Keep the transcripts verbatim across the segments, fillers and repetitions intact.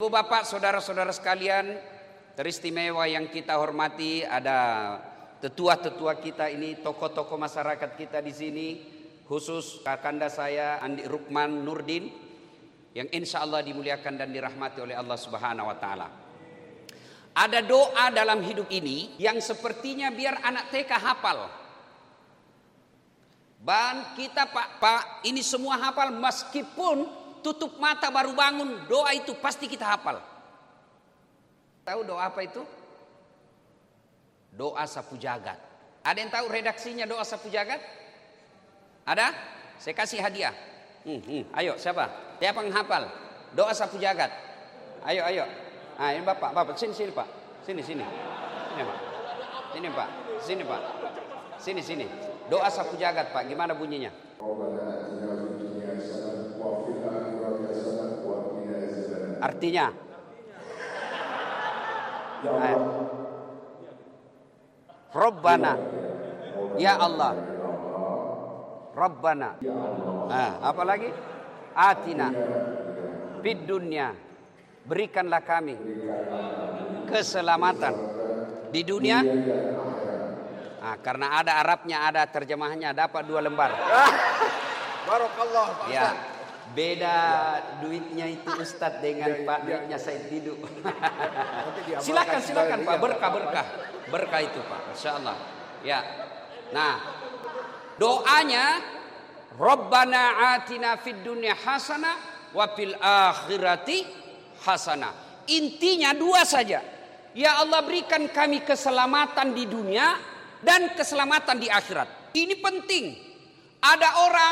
Ibu bapak saudara-saudara sekalian teristimewa yang kita hormati, ada tetua-tetua kita ini, tokoh-tokoh masyarakat kita di sini, khusus kakanda saya Andi Rukman Nurdin yang insya Allah dimuliakan dan dirahmati oleh Allah Subhanahu wa Ta'ala. Ada doa dalam hidup ini yang sepertinya biar anak T K hafal. Dan kita pak pak ini semua hafal, meskipun tutup mata baru bangun, doa itu pasti kita hafal. Tahu doa apa itu? Doa sapu jagat. Ada yang tahu redaksinya doa sapu jagat? Ada? Saya kasih hadiah. Hmm, hmm. Ayo siapa? Siapa yang hafal? Doa sapu jagat. Ayo ayo. Ah, ini bapak, bapak sini sini pak, sini sini, sini pak, sini pak, sini pak, sini sini. Doa sapu jagat pak, gimana bunyinya? Artinya? Ayo. Rabbana, ya Allah. Rabbana. Nah, apa lagi? Atina fid dunya, berikanlah kami keselamatan di dunia. Nah, karena ada Arabnya, ada terjemahannya, dapat dua lembar. Barakallah. Ya, beda duitnya itu Ustadz dengan ya, Pak, duitnya ya. Saya tidur. Silakan, silakan Pak, berkah berkah berkah itu Pak, Insya Allah. Ya, nah doanya Rabbana atina fid dunya hasanah wa fil akhirati hasanah. Intinya dua saja. Ya Allah, berikan kami keselamatan di dunia dan keselamatan di akhirat. Ini penting. Ada orang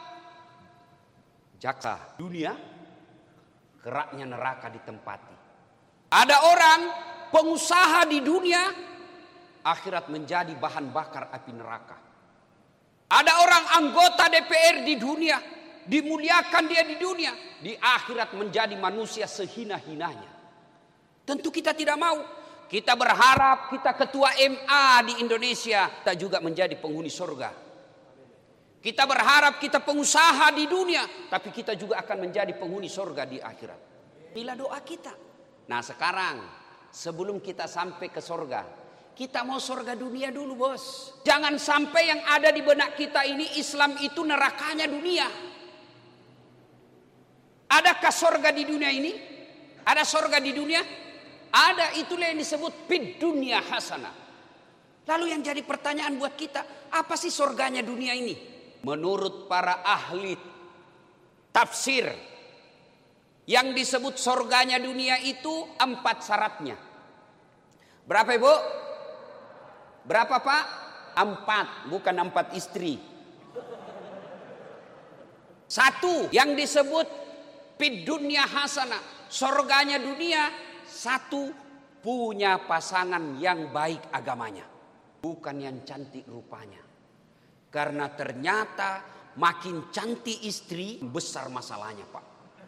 jaksa dunia, keraknya neraka ditempati. Ada orang pengusaha di dunia, akhirat menjadi bahan bakar api neraka. Ada orang anggota D P R di dunia, dimuliakan dia di dunia, di akhirat menjadi manusia sehina-hinanya. Tentu kita tidak mau. Kita berharap kita ketua M A di Indonesia, kita juga menjadi penghuni surga. Kita berharap kita pengusaha di dunia, tapi kita juga akan menjadi penghuni surga di akhirat. Inilah doa kita. Nah sekarang, sebelum kita sampai ke surga, kita mau surga dunia dulu bos. Jangan sampai yang ada di benak kita ini Islam itu nerakanya dunia. Adakah surga di dunia ini? Ada surga di dunia? Ada, itulah yang disebut fid dunya hasanah. Lalu yang jadi pertanyaan buat kita, apa sih surganya dunia ini? Menurut para ahli tafsir, yang disebut surganya dunia itu empat syaratnya. Berapa ibu? Berapa pak? Empat, bukan empat istri. Satu, yang disebut fid dunya hasanah, surganya dunia. Satu, punya pasangan yang baik agamanya, bukan yang cantik rupanya. Karena ternyata makin cantik istri, besar masalahnya pak.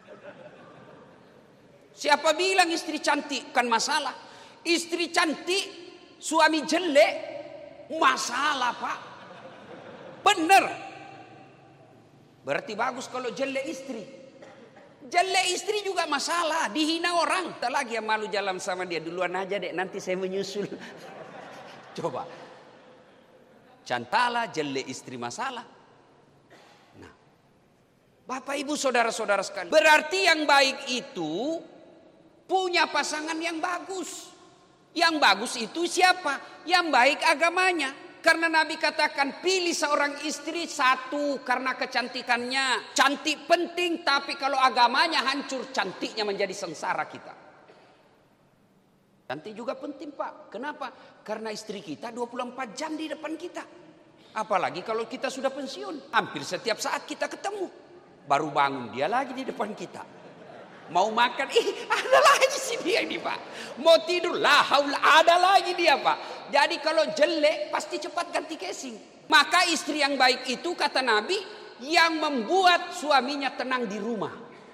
Siapa bilang istri cantik kan masalah? Istri cantik, suami jelek, masalah pak. Bener. Berarti bagus kalau jelek istri. Jelek istri juga masalah, dihina orang. Tak lagi yang malu jalan sama dia, duluan aja dek, nanti saya menyusul. Coba. Cantala, jelek istri masalah. Nah, Bapak Ibu saudara-saudara sekalian, berarti yang baik itu punya pasangan yang bagus. Yang bagus itu siapa? Yang baik agamanya. Karena Nabi katakan pilih seorang istri satu karena kecantikannya. Cantik penting, tapi kalau agamanya hancur, cantiknya menjadi sengsara kita. Cantik juga penting pak. Kenapa? Karena istri kita dua puluh empat jam di depan kita. Apalagi kalau kita sudah pensiun. Hampir setiap saat kita ketemu. Baru bangun dia lagi di depan kita. Mau makan, ih ada lagi sih dia ini pak. Mau tidur, lah haula, ada lagi dia pak. Jadi kalau jelek pasti cepat ganti casing. Maka istri yang baik itu kata Nabi, yang membuat suaminya tenang di rumah.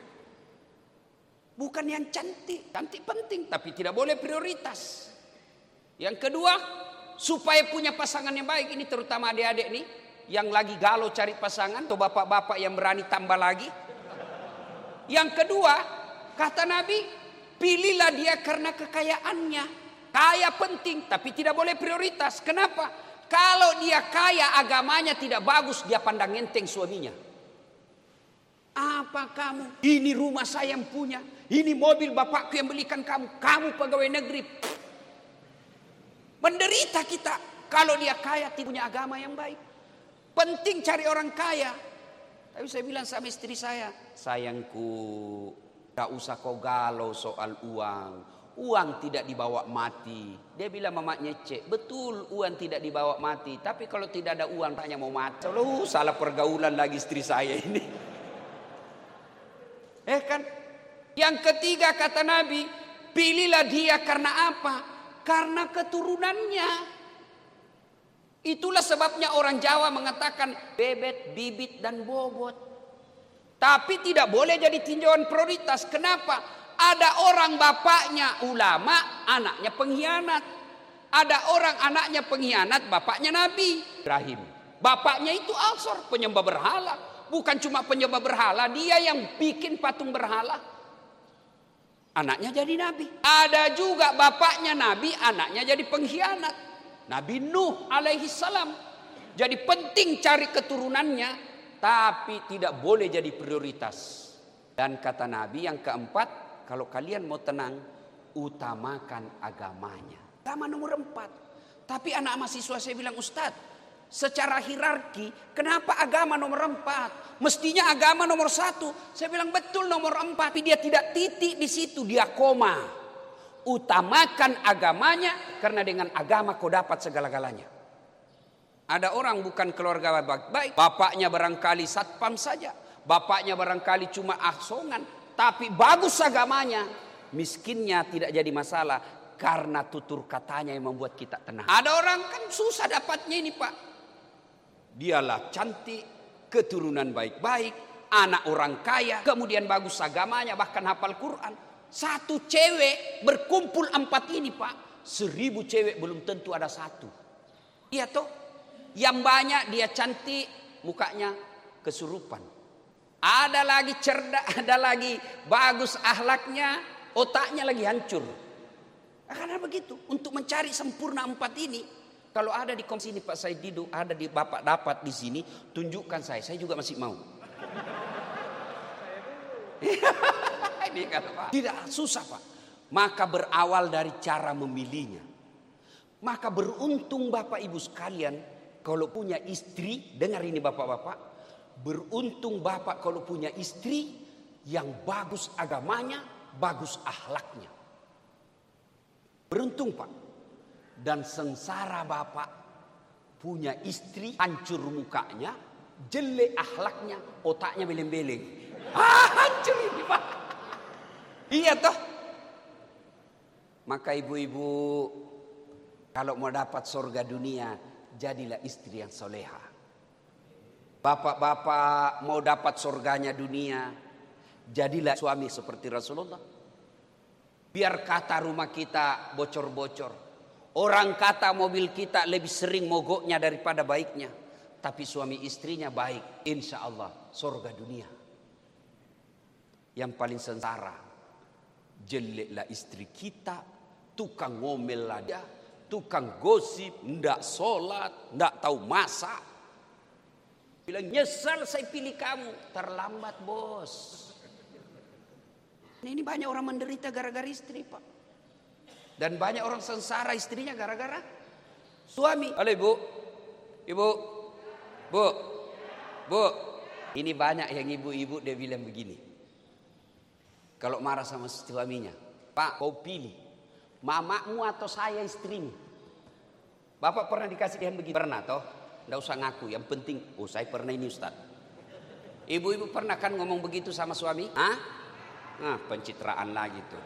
Bukan yang cantik. Cantik penting tapi tidak boleh prioritas. Yang kedua, supaya punya pasangan yang baik. Ini terutama adik-adik nih, yang lagi galau cari pasangan, atau bapak-bapak yang berani tambah lagi. Yang kedua, kata Nabi, Pilihlah dia karena kekayaannya. Kaya penting tapi tidak boleh prioritas. Kenapa? Kalau dia kaya agamanya tidak bagus, dia pandang enteng suaminya. Apa kamu? Ini rumah saya yang punya. Ini mobil bapakku yang belikan kamu. Kamu pegawai negeri. Menderita kita. Kalau dia kaya tidak punya agama yang baik. Penting cari orang kaya. Tapi saya bilang sama istri saya, sayangku, gak usah kau galau soal uang. Uang tidak dibawa mati. Dia bilang mamanya cek, betul uang tidak dibawa mati. Tapi kalau tidak ada uang hanya mau mati. Lalu salah pergaulan lagi istri saya ini. Eh kan? Yang ketiga kata Nabi, pilihlah dia karena apa? Karena keturunannya. Itulah sebabnya orang Jawa mengatakan bebet, bibit dan bobot. Tapi tidak boleh jadi tinjauan prioritas. Kenapa? Ada orang bapaknya ulama, anaknya pengkhianat. Ada orang anaknya pengkhianat, bapaknya Nabi Ibrahim. Bapaknya itu Alsor, penyembah berhala. Bukan cuma penyembah berhala, dia yang bikin patung berhala. Anaknya jadi Nabi. Ada juga bapaknya Nabi, anaknya jadi pengkhianat. Nabi Nuh alaihi salam. Jadi penting cari keturunannya, tapi tidak boleh jadi prioritas. Dan kata Nabi yang keempat, kalau kalian mau tenang, utamakan agamanya. Agama nomor empat. Tapi anak mahasiswa saya bilang, Ustadz, secara hierarki, kenapa agama nomor empat? Mestinya agama nomor satu. Saya bilang betul nomor empat, tapi dia tidak titik di situ, dia koma. Utamakan agamanya, karena dengan agama kau dapat segala-galanya. Ada orang bukan keluarga baik-baik, bapaknya barangkali satpam saja, bapaknya barangkali cuma asongan. Tapi bagus agamanya, miskinnya tidak jadi masalah karena tutur katanya yang membuat kita tenang. Ada orang kan susah dapatnya ini Pak. Dialah cantik, keturunan baik-baik, anak orang kaya, kemudian bagus agamanya, bahkan hafal Quran. Satu cewek berkumpul empat ini Pak, seribu cewek belum tentu ada satu. Iya toh, yang banyak dia cantik, mukanya kesurupan. Ada lagi cerdas, ada lagi bagus akhlaknya, otaknya lagi hancur. Karena begitu, untuk mencari sempurna empat ini, kalau ada di komisi ini Pak Said Didu, ada di Bapak dapat di sini, tunjukkan saya, saya juga masih mau. Ini kata Pak. Tidak susah Pak. Maka berawal dari cara memilihnya. Maka beruntung Bapak Ibu sekalian, kalau punya istri, dengar ini Bapak-bapak. Beruntung Bapak kalau punya istri yang bagus agamanya, bagus akhlaknya. Beruntung Pak. Dan sengsara Bapak punya istri hancur mukanya, jelek akhlaknya, otaknya beleng-beleng. Ah, hancur ini Pak. Iya toh. Maka ibu-ibu, kalau mau dapat surga dunia, jadilah istri yang soleha. Bapak-bapak mau dapat surganya dunia, jadilah suami seperti Rasulullah. Biar kata rumah kita bocor-bocor, orang kata mobil kita lebih sering mogoknya daripada baiknya, tapi suami istrinya baik, insya Allah surga dunia. Yang paling sengsara, jeleklah istri kita, tukang ngomel lah dia, tukang gosip, ndak sholat, ndak tahu masak. Bilang nyesal saya pilih kamu, terlambat bos. Ini banyak orang menderita gara-gara istri Pak. Dan banyak orang sengsara istrinya gara-gara suami. Halo ibu, ibu, bu, bu. Ini banyak yang ibu-ibu dia bilang begini. Kalau marah sama suaminya, Pak kau pilih mamamu atau saya istrimu. Bapak pernah dikasih dia begini? Pernah toh? Nggak usah ngaku, yang penting, oh saya pernah ini Ustaz. Ibu-ibu pernah kan ngomong begitu sama suami? Hah? Nah, pencitraan lagi tuh.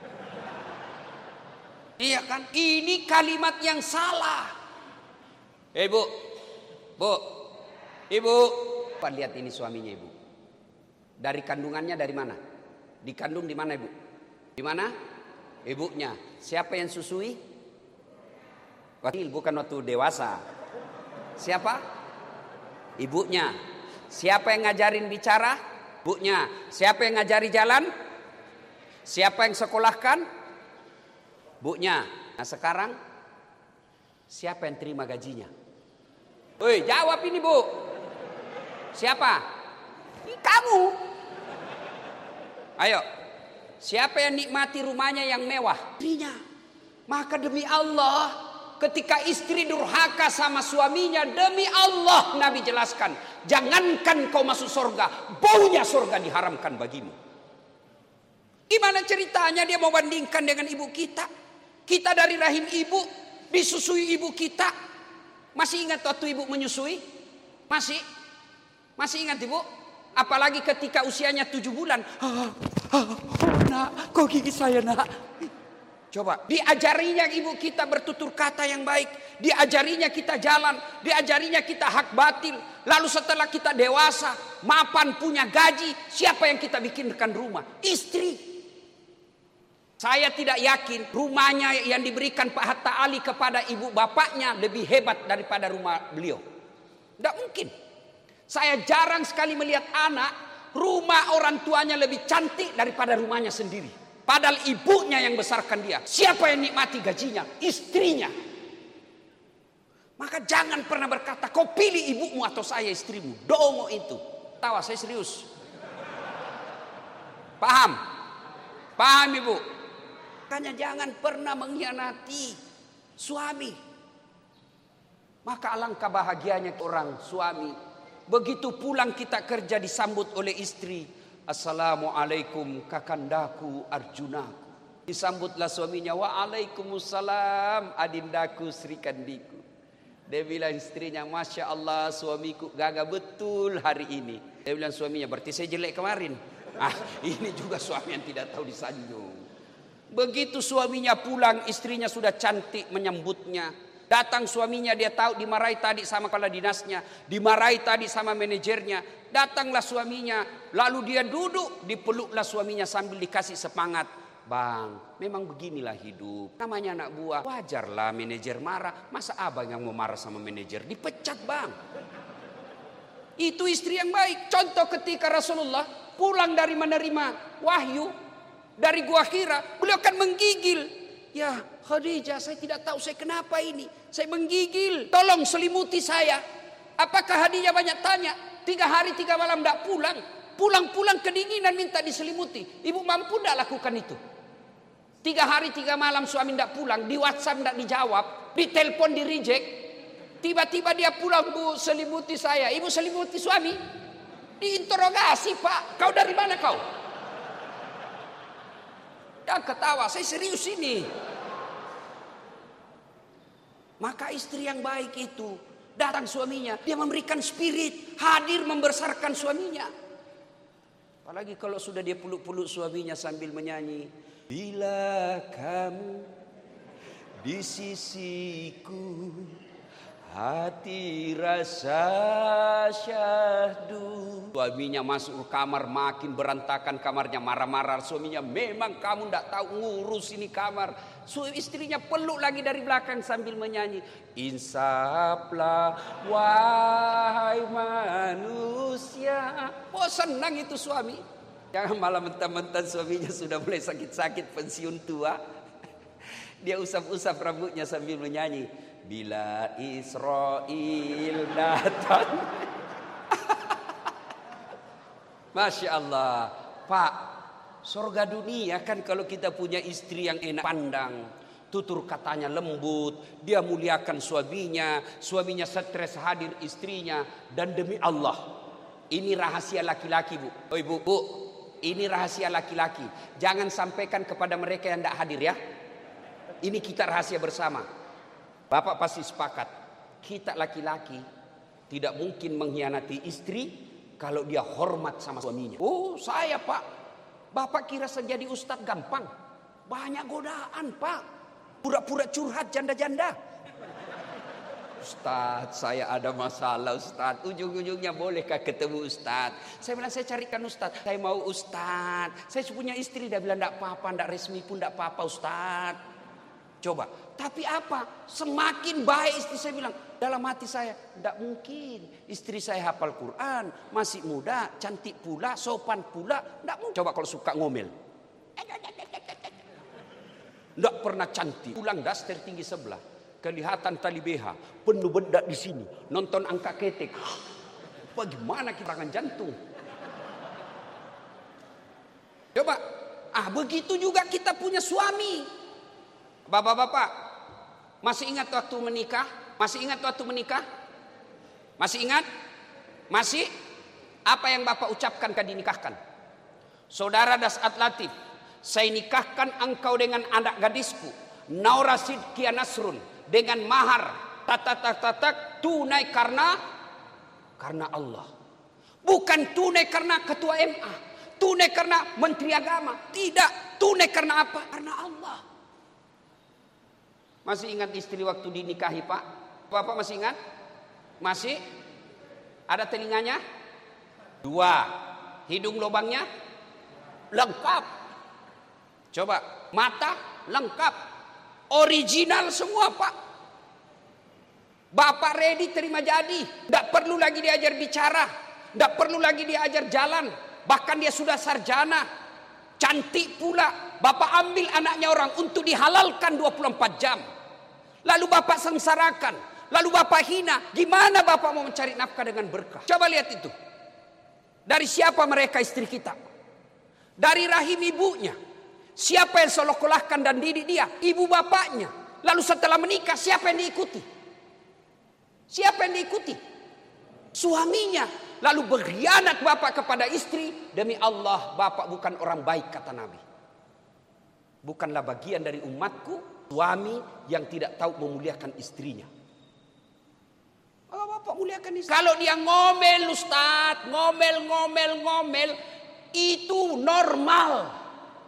Iya kan? Ini kalimat yang salah. Eh bu, bu, ibu. Pak lihat ini suaminya ibu. Dari kandungannya dari mana? Dikandung di mana ibu? Di mana? Ibunya. Siapa yang susui? Wakil, bukan waktu dewasa. Siapa? Ibunya. Siapa yang ngajarin bicara? Ibunya. Siapa yang ngajari jalan? Siapa yang sekolahkan? Bu-nya. Nah sekarang siapa yang terima gajinya? Woi, jawab ini Bu. Siapa? Ini kamu. Ayo. Siapa yang nikmati rumahnya yang mewah? Istrinya. Maka demi Allah, ketika istri durhaka sama suaminya, demi Allah Nabi jelaskan, jangankan kau masuk surga, baunya surga diharamkan bagimu. Gimana ceritanya dia mau bandingkan dengan ibu kita? Kita dari rahim ibu, disusui ibu kita. Masih ingat waktu ibu menyusui? Masih? Masih ingat ibu? Apalagi ketika usianya tujuh bulan. Ah, ah, oh, nak, kau gigi saya nak. Coba, diajarinya ibu kita bertutur kata yang baik. Diajarinya kita jalan. Diajarinya kita hak batil. Lalu setelah kita dewasa, mapan punya gaji. Siapa yang kita bikinkan rumah? Istri. Saya tidak yakin rumahnya yang diberikan Pak Hatta Ali kepada ibu bapaknya lebih hebat daripada rumah beliau. Tidak mungkin. Saya jarang sekali melihat anak rumah orang tuanya lebih cantik daripada rumahnya sendiri. Padahal ibunya yang besarkan dia. Siapa yang nikmati gajinya? Istrinya. Maka jangan pernah berkata kau pilih ibumu atau saya istrimu. Dongo itu. Tawa, saya serius. Paham? Paham ibu? Makanya jangan pernah mengkhianati suami. Maka alangkah bahagianya orang suami. Begitu pulang kita kerja disambut oleh istri. Assalamualaikum kakandaku Arjunaku. Disambutlah suaminya. Waalaikumsalam adindaku Sri Kandiku. Dia bilang istrinya, Masya Allah suamiku gagah betul hari ini. Dia bilang suaminya, berarti saya jelek kemarin. Ah, ini juga suami yang tidak tahu disanjung. Begitu suaminya pulang, istrinya sudah cantik menyambutnya. Datang suaminya, dia tahu dimarahi tadi sama kepala dinasnya, dimarahi tadi sama manajernya. Datanglah suaminya, lalu dia duduk, dipeluklah suaminya sambil dikasih semangat. Bang, memang beginilah hidup. Namanya anak buah, wajarlah manajer marah. Masa abang yang mau marah sama manajer? Dipecat bang. Itu istri yang baik. Contoh ketika Rasulullah pulang dari menerima wahyu dari Gua Hira, beliau kan menggigil. Ya Khadijah, saya tidak tahu saya kenapa ini. Saya menggigil. Tolong selimuti saya. Apakah Khadijah banyak tanya? Tiga hari tiga malam tidak pulang. Pulang-pulang kedinginan minta diselimuti. Ibu mampu tidak lakukan itu? Tiga hari tiga malam suami tidak pulang. Di WhatsApp tidak dijawab. Di telepon di reject. Tiba-tiba dia pulang, Bu selimuti saya. Ibu selimuti suami. Diinterogasi, Pak. Kau dari mana kau? Dan ketawa, saya serius ini. Maka istri yang baik itu datang suaminya, dia memberikan spirit, hadir membesarkan suaminya. Apalagi kalau sudah dia peluk-peluk suaminya sambil menyanyi, bila kamu di sisiku, hati rasa syahdu. Suaminya masuk ke kamar, makin berantakan kamarnya, marah-marah. Suaminya, memang kamu tidak tahu ngurus ini kamar. Suami istrinya peluk lagi dari belakang sambil menyanyi, insaflah wahai manusia. Oh senang itu suami. Jangan malah mentang-mentang suaminya sudah mulai sakit-sakit pensiun tua, dia usap-usap rambutnya sambil menyanyi, bila Israel datang. Masya Allah. Pak, surga dunia kan kalau kita punya istri yang enak pandang, tutur katanya lembut, dia muliakan suaminya, suaminya stres hadir istrinya. Dan demi Allah, ini rahasia laki-laki bu. Oh ibu, bu, ini rahasia laki-laki. Jangan sampaikan kepada mereka yang tidak hadir ya. Ini kita rahasia bersama. Bapak pasti sepakat, kita laki-laki tidak mungkin mengkhianati istri kalau dia hormat sama suaminya. Oh saya pak, bapak kira jadi ustadz gampang? Banyak godaan pak, pura-pura curhat janda-janda. Ustadz saya ada masalah Ustadz, ujung-ujungnya bolehkah ketemu Ustadz? Saya bilang saya carikan Ustadz, saya mau Ustadz. Saya punya istri, dia bilang tidak apa-apa, tidak resmi pun tidak apa-apa Ustadz. Coba, tapi apa? Semakin baik istri saya bilang, dalam hati saya, tidak mungkin. Istri saya hafal Quran, masih muda, cantik pula, sopan pula, tidak mungkin. Coba kalau suka ngomel. Nggak pernah cantik. Pulang daster tinggi sebelah. Kelihatan tali B H. Penuh bedak di sini. Nonton angka ketek. Bagaimana kita serangan jantung? Coba. Ah begitu juga kita punya suami. Bapak-bapak. Masih ingat waktu menikah? Masih ingat waktu menikah? Masih ingat? Masih? Apa yang Bapak ucapkan ketika dinikahkan? Saudara Dasat Latif, saya nikahkan engkau dengan anak gadisku Naura Sidkia Nasrun dengan mahar tatak-tatak tunai karena karena Allah. Bukan tunai karena ketua M A, tunai karena menteri agama, tidak, tunai karena apa? Karena Allah. Masih ingat istri waktu dinikahi, Pak? Bapak masih ingat? Masih? Ada telinganya? Dua. Hidung lubangnya? Lengkap. Coba, mata lengkap. Original semua, Pak. Bapak ready terima jadi. Tidak perlu lagi diajar bicara. Tidak perlu lagi diajar jalan. Bahkan dia sudah sarjana. Cantik pula. Bapak ambil anaknya orang untuk dihalalkan dua puluh empat jam. Lalu Bapak sengsarakan. Lalu Bapak hina. Gimana Bapak mau mencari nafkah dengan berkah? Coba lihat itu. Dari siapa mereka istri kita? Dari rahim ibunya. Siapa yang sekolahkan dan didik dia? Ibu bapaknya. Lalu setelah menikah siapa yang diikuti? Siapa yang diikuti? Suaminya. Lalu berkhianat bapak kepada istri. Demi Allah bapak bukan orang baik kata Nabi. Bukanlah bagian dari umatku suami yang tidak tahu memuliakan istrinya. Oh, bapak muliakan istri. Kalau dia ngomel Ustaz, ngomel, ngomel, ngomel, itu normal.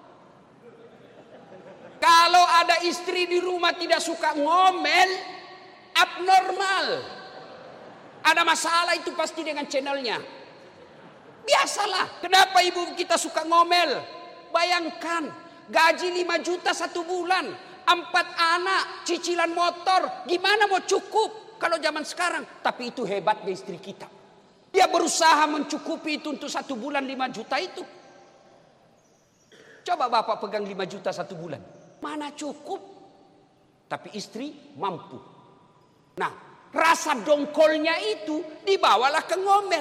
Kalau ada istri di rumah tidak suka ngomel, abnormal. Ada masalah itu pasti dengan channelnya. Biasalah. Kenapa ibu kita suka ngomel? Bayangkan, gaji lima juta satu bulan, empat anak, cicilan motor, gimana mau cukup kalau zaman sekarang? Tapi itu hebatnya istri kita. Dia berusaha mencukupi itu untuk satu bulan lima juta itu. Coba bapak pegang lima juta satu bulan. Mana cukup? Tapi istri mampu. Nah, rasa dongkolnya itu dibawalah ke ngomel.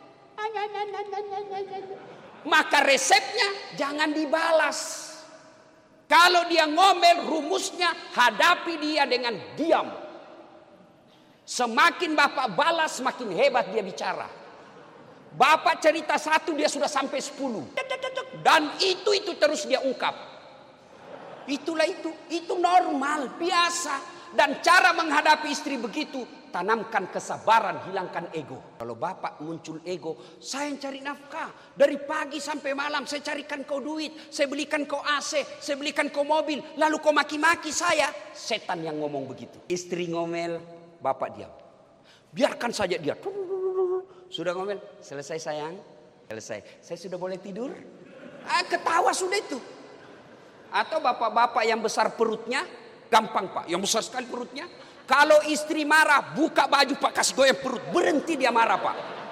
Maka resepnya jangan dibalas. Kalau dia ngomel, rumusnya hadapi dia dengan diam. Semakin bapak balas, semakin hebat dia bicara. Bapak cerita satu, dia sudah sampai sepuluh. Dan itu itu terus dia ungkap. Itulah itu, itu normal, biasa. Dan cara menghadapi istri begitu, tanamkan kesabaran, hilangkan ego. Kalau bapak muncul ego, saya yang cari nafkah. Dari pagi sampai malam saya carikan kau duit, saya belikan kau A C, saya belikan kau mobil. Lalu kau maki-maki saya. Setan yang ngomong begitu. Istri ngomel, bapak diam. Biarkan saja dia. Sudah ngomel, selesai sayang, selesai. Saya sudah boleh tidur? Ah, ketawa sudah itu. Atau bapak-bapak yang besar perutnya, gampang pak, yang besar sekali perutnya. Kalau istri marah, buka baju pak, kasih goyang perut, berhenti dia marah pak.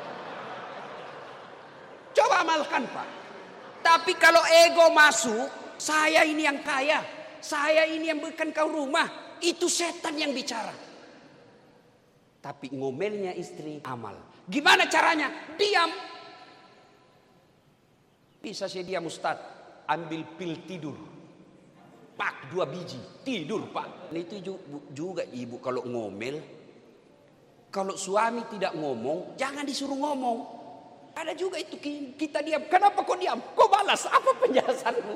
Coba amalkan pak. Tapi kalau ego masuk, saya ini yang kaya, saya ini yang berikan kau rumah, itu setan yang bicara. Tapi ngomelnya istri amal. Gimana caranya? Diam. Bisa saya diam Ustaz, ambil pil tidur. Pak dua biji, tidur pak. Itu juga ibu kalau ngomel. Kalau suami tidak ngomong, jangan disuruh ngomong. Ada juga itu kita diam. Kenapa kau diam? Kau balas, apa penjelasanmu?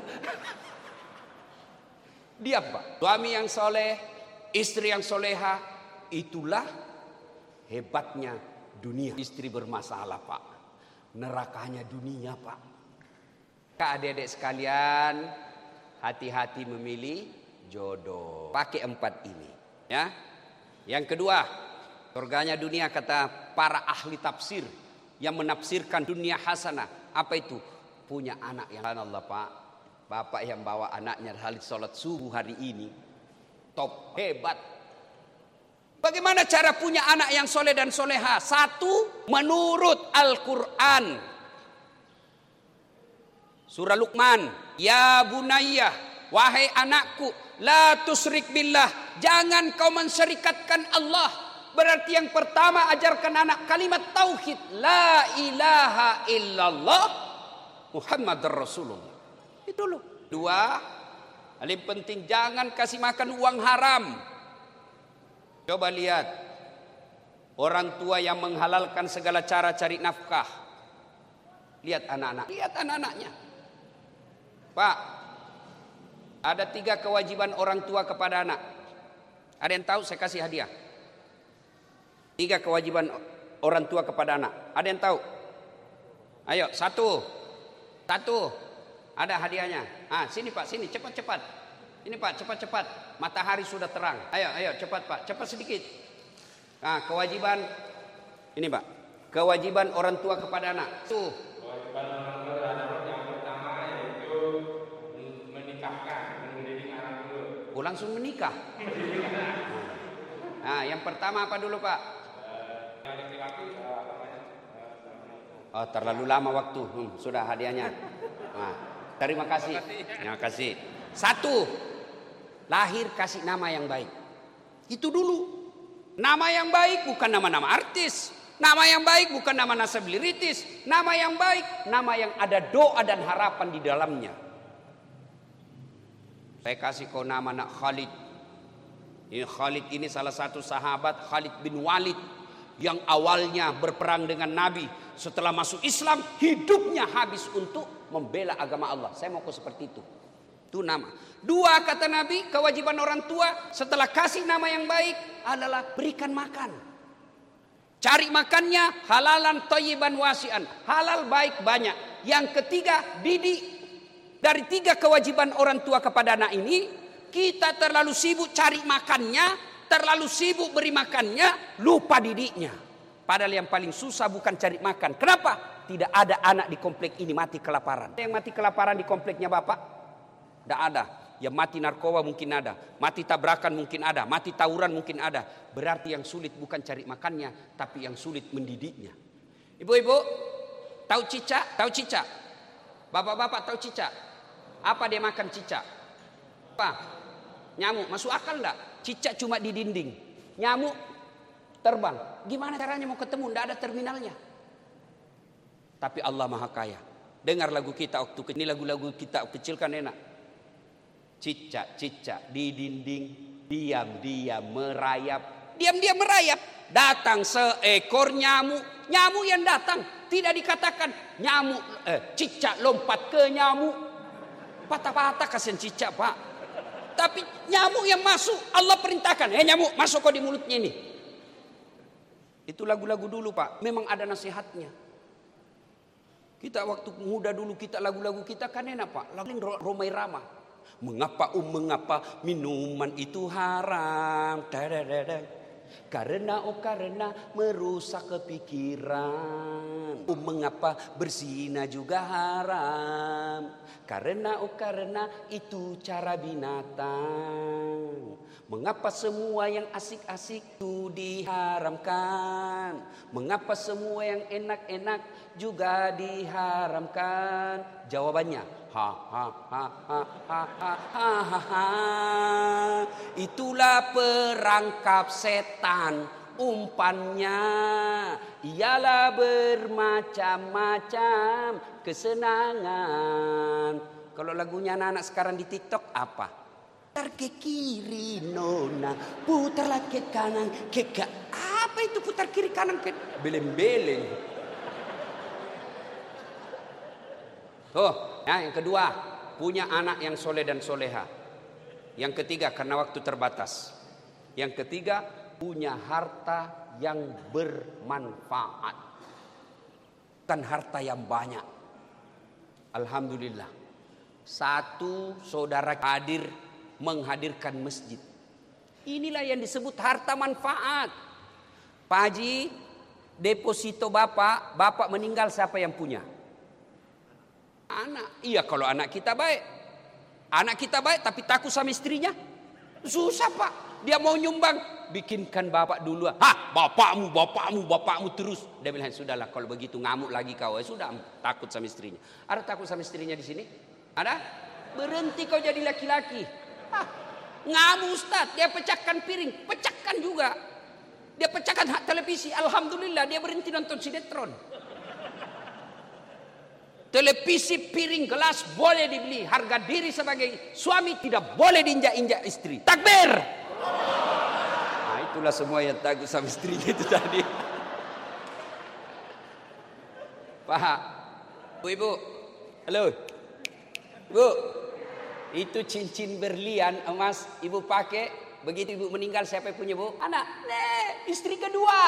Diam pak. Suami yang soleh, istri yang soleha, itulah hebatnya dunia. Istri bermasalah pak, nerakanya dunia pak. Adik-adik sekalian, hati-hati memilih jodoh. Pakai empat ini, ya. Yang kedua, surganya dunia kata para ahli tafsir yang menafsirkan dunia hasanah. Apa itu? Punya anak yang Allah pak. Bapak yang bawa anaknya hari sholat subuh hari ini, top, hebat. Bagaimana cara punya anak yang soleh dan soleha? Satu, menurut Al-Quran. Surah Luqman, ya bunayya wahai anakku, la tusyrik billah, jangan kau mensyirikatkan Allah. Berarti yang pertama ajarkan anak kalimat tauhid, la ilaha illallah Muhammadur Rasulullah. Itu dulu. Dua, paling penting jangan kasih makan uang haram. Coba lihat orang tua yang menghalalkan segala cara cari nafkah. Lihat anak-anak, lihat anak-anaknya. Pak, ada tiga kewajiban orang tua kepada anak. Ada yang tahu? Saya kasih hadiah. Tiga kewajiban orang tua kepada anak. Ada yang tahu? Ayo, satu, satu. Ada hadiahnya. Ah, sini Pak, sini, cepat-cepat. Ini Pak, cepat-cepat. Matahari sudah terang. Ayo, ayo, cepat Pak, cepat sedikit. Nah, kewajiban ini Pak. Kewajiban orang tua kepada anak. Tuh. Kewajiban orang tua terhadap anak yang pertama yaitu menikahkan, mendidik anak dulu. Oh, langsung menikah. Nah, yang pertama apa dulu Pak? Yang laki-laki apa namanya? Oh, terlalu lama waktu. Hmm, sudah hadiahnya. Nah, terima kasih. Terima kasih. Satu, lahir kasih nama yang baik. Itu dulu. Nama yang baik bukan nama-nama artis. Nama yang baik bukan nama nasabilitis. Nama yang baik, nama yang ada doa dan harapan di dalamnya. Saya kasih kau nama nak Khalid. Ini Khalid ini salah satu sahabat, Khalid bin Walid, yang awalnya berperang dengan Nabi. Setelah masuk Islam, hidupnya habis untuk membela agama Allah. Saya mau kau seperti itu. Itu nama. Dua, kata Nabi, kewajiban orang tua setelah kasih nama yang baik adalah berikan makan. Cari makannya halalan thayyiban wasi'an. Halal baik banyak. Yang ketiga, didik. Dari tiga kewajiban orang tua kepada anak ini, kita terlalu sibuk cari makannya, terlalu sibuk beri makannya, lupa didiknya. Padahal yang paling susah bukan cari makan. Kenapa? Tidak ada anak di komplek ini mati kelaparan. Yang mati kelaparan di kompleknya Bapak? Tidak ada. Yang mati narkoba mungkin ada. Mati tabrakan mungkin ada. Mati tawuran mungkin ada. Berarti yang sulit bukan cari makannya, tapi yang sulit mendidiknya. Ibu-ibu, tahu cicak? Tahu cicak? Bapak-bapak tahu cicak? Apa dia makan cicak? Apa? Nyamuk. Masuk akal enggak? Cicak cuma di dinding. Nyamuk terbang. Gimana caranya mau ketemu? Tidak ada terminalnya. Tapi Allah Maha Kaya. Dengar lagu kita waktu kecil. Ini lagu-lagu kita kecil kan enak. Cicak-cicak di dinding, diam-diam merayap. Diam-diam merayap. Datang seekor nyamuk. Nyamuk yang datang. Tidak dikatakan nyamuk, eh, cicak lompat ke nyamuk. Patah-patah kasihan cicak Pak. Tapi nyamuk yang masuk, Allah perintahkan. Eh nyamuk, masuk kau di mulutnya ini. Itu lagu-lagu dulu Pak. Memang ada nasihatnya. Kita waktu muda dulu kita lagu-lagu kita kan enak Pak. Lagu Romai Rama. Mengapa um mengapa minuman itu haram? Dadadadang. Karena oh karena merusak kepikiran. Um mengapa berzina juga haram? Karena oh karena itu cara binatang. Mengapa semua yang asik-asik itu diharamkan? Mengapa semua yang enak-enak juga diharamkan? Jawabannya, ha ha ha ha ha ha ha ha ha. Itulah perangkap setan. Umpannya ialah bermacam-macam kesenangan. Kalau lagunya anak-anak sekarang di TikTok apa? Putar ke kiri nona, putarlah ke kanan, ke ke apa itu putar kiri kanan ke beleng-beleng. Oh, ya, yang kedua, punya anak yang soleh dan soleha. Yang ketiga, karena waktu terbatas. Yang ketiga, punya harta yang bermanfaat. Bukan harta yang banyak. Alhamdulillah. Satu saudara hadir menghadirkan masjid. Inilah yang disebut harta manfaat. Pak Haji, deposito Bapak, Bapak meninggal siapa yang punya? Anak. Iya kalau anak kita baik. Anak kita baik tapi takut sama istrinya. Susah Pak. Dia mau nyumbang. Bikinkan Bapak dulu. Hah bapakmu, bapakmu, bapakmu terus. Dia bilang sudahlah kalau begitu ngamuk lagi kau. Ya sudah takut sama istrinya. Ada takut sama istrinya di sini? Ada? Berhenti kau jadi laki-laki. Ah, ngamu Ustaz, dia pecahkan piring, pecahkan juga. Dia pecahkan hak televisi, alhamdulillah dia berhenti nonton sinetron. Televisi, piring, gelas boleh dibeli. Harga diri sebagai suami tidak boleh diinjak-injak istri. Takbir. Nah, itulah semua yang takut sama istrinya itu tadi. Pak, Bu Ibu, halo, Bu, itu cincin berlian emas Ibu pakai. Begitu Ibu meninggal siapa yang punya, Bu? Anak, nih, istri kedua.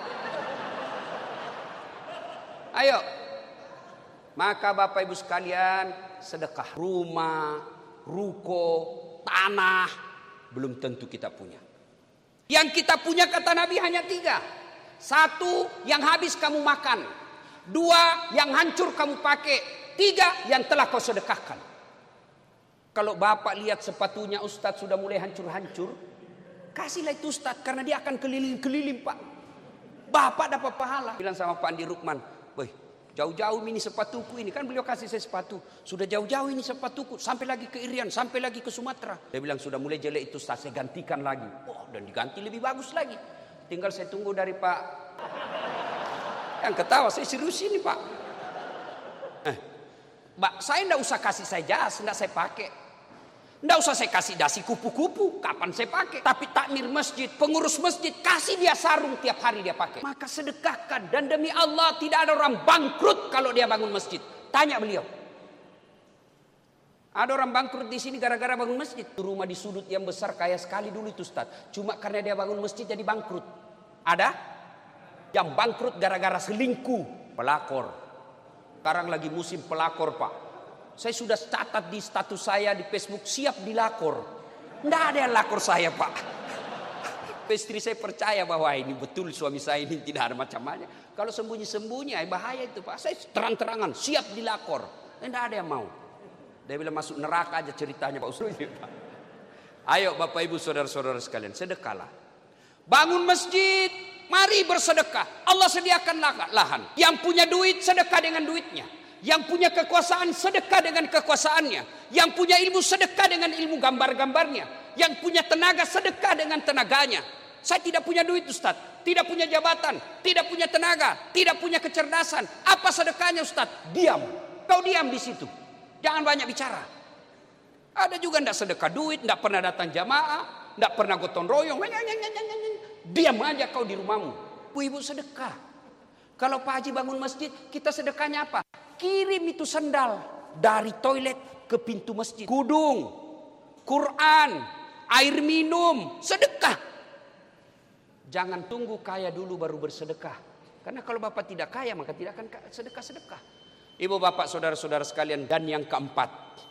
Ayo. Maka Bapak Ibu sekalian, sedekah rumah, ruko, tanah, belum tentu kita punya. Yang kita punya kata Nabi hanya tiga. Satu, yang habis kamu makan. Dua, yang hancur kamu pakai. Tiga, yang telah kau sedekahkan. Kalau Bapak lihat sepatunya Ustadz sudah mulai hancur-hancur, kasihlah itu Ustadz, karena dia akan keliling-keliling Pak. Bapak dapat pahala. Bilang sama Pak Andi Rukman, "Boy, jauh-jauh ini sepatuku ini." Kan beliau kasih saya sepatu. Sudah jauh-jauh ini sepatuku. Sampai lagi ke Irian, sampai lagi ke Sumatera. Dia bilang sudah mulai jelek itu Ustaz, saya gantikan lagi. Oh, dan diganti lebih bagus lagi. Tinggal saya tunggu dari Pak. Yang ketawa, saya serius ini Pak. Eh, Mbak, saya enggak usah kasih saya jas, enggak saya pakai. Enggak usah saya kasih dasi kupu-kupu, kapan saya pakai. Tapi takmir masjid, pengurus masjid, kasih dia sarung tiap hari dia pakai. Maka sedekahkan, dan demi Allah tidak ada orang bangkrut kalau dia bangun masjid. Tanya beliau. Ada orang bangkrut di sini gara-gara bangun masjid. Rumah di sudut yang besar kaya sekali dulu itu Ustaz. Cuma karena dia bangun masjid jadi bangkrut. Ada? Yang bangkrut gara-gara selingkuh, pelakor. Sekarang lagi musim pelakor Pak. Saya sudah catat di status saya di Facebook, siap dilakor. Nggak ada yang lakor saya Pak. Istri saya percaya bahwa ini betul suami saya ini tidak ada macam-macam. Kalau sembunyi-sembunyi bahaya itu Pak. Saya terang-terangan siap dilakor. Nggak ada yang mau. Dia bilang masuk neraka aja ceritanya Pak Ustaz. Ayo Bapak Ibu saudara-saudara sekalian, sedekahlah. Bangun masjid, mari bersedekah. Allah sediakan lahan. Yang punya duit sedekah dengan duitnya. Yang punya kekuasaan sedekah dengan kekuasaannya. Yang punya ilmu sedekah dengan ilmu gambar-gambarnya. Yang punya tenaga sedekah dengan tenaganya. Saya tidak punya duit Ustaz, tidak punya jabatan, tidak punya tenaga, tidak punya kecerdasan. Apa sedekahnya Ustaz? Diam. Kau diam di situ. Jangan banyak bicara. Ada juga ndak sedekah duit, ndak pernah datang jamaah, ndak pernah gotong royong. Diam aja kau di rumahmu. Ibu-ibu sedekah. Kalau Pak Haji bangun masjid, kita sedekahnya apa? Kirim itu sandal dari toilet ke pintu masjid. Kudung, Quran, air minum, sedekah. Jangan tunggu kaya dulu baru bersedekah. Karena kalau Bapak tidak kaya maka tidak akan sedekah-sedekah. Ibu bapak saudara-saudara sekalian, dan yang keempat,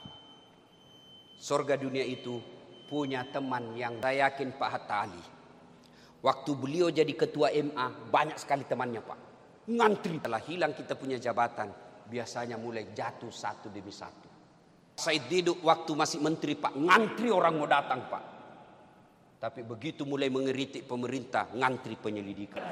surga dunia itu punya teman yang saya yakin Pak Hatta Ali. Waktu beliau jadi ketua M A banyak sekali temannya Pak. Ngantri. Setelah hilang kita punya jabatan, biasanya mulai jatuh satu demi satu. Saya duduk waktu masih menteri Pak, ngantri orang mau datang Pak. Tapi begitu mulai mengeritik pemerintah, ngantri penyelidikan.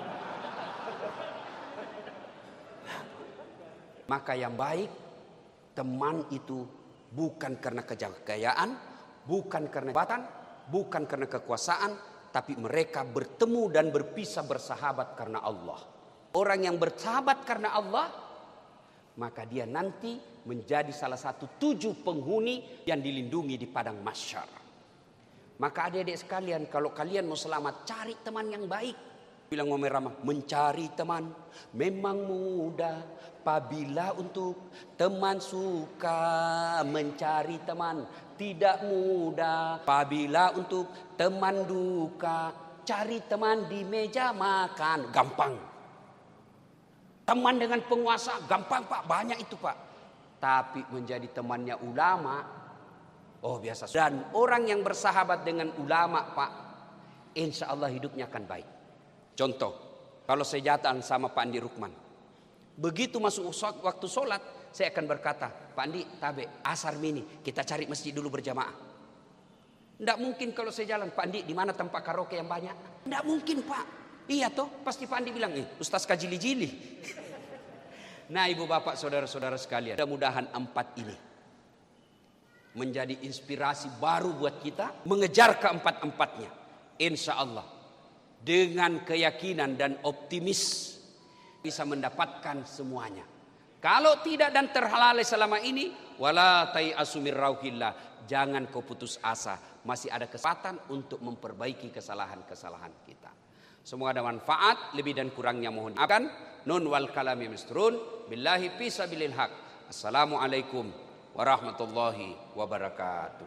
Maka yang baik, teman itu bukan karena kejayaan, bukan karena jabatan, bukan karena kekuasaan, tapi mereka bertemu dan berpisah bersahabat karena Allah. Orang yang bersahabat karena Allah, maka dia nanti menjadi salah satu tujuh penghuni yang dilindungi di padang mahsyar. Maka adik-adik sekalian, kalau kalian mau selamat, cari teman yang baik. Bilang Momer Ramah, mencari teman memang mudah apabila untuk teman suka. Mencari teman tidak mudah apabila untuk teman duka. Cari teman di meja makan, gampang. Teman dengan penguasa, gampang Pak, banyak itu Pak. Tapi menjadi temannya ulama, oh biasa. Dan orang yang bersahabat dengan ulama Pak, insya Allah hidupnya akan baik. Contoh, kalau saya jatan sama Pak Andi Rukman, begitu masuk waktu sholat, saya akan berkata, Pak Andi, tabe, asar mini, kita cari masjid dulu berjamaah. Tidak mungkin kalau saya jalan, Pak Andi, di mana tempat karaoke yang banyak? Tidak mungkin Pak. Iya toh, pasti Pak Andi bilang, eh, Ustaz kajili-jili. Nah ibu bapak saudara-saudara sekalian, mudah-mudahan empat ini menjadi inspirasi baru buat kita mengejar keempat-empatnya. Insya Allah dengan keyakinan dan optimis bisa mendapatkan semuanya. Kalau tidak dan terhalalai selama ini, wala tai'asu mir rauhillah, jangan kau putus asa, masih ada kesempatan untuk memperbaiki kesalahan-kesalahan kita. Semoga ada manfaat, lebih dan kurangnya mohon dimaafkan. Nun wal kalami misturun, billahi fi sabilil haq. Assalamualaikum warahmatullahi wabarakatuh.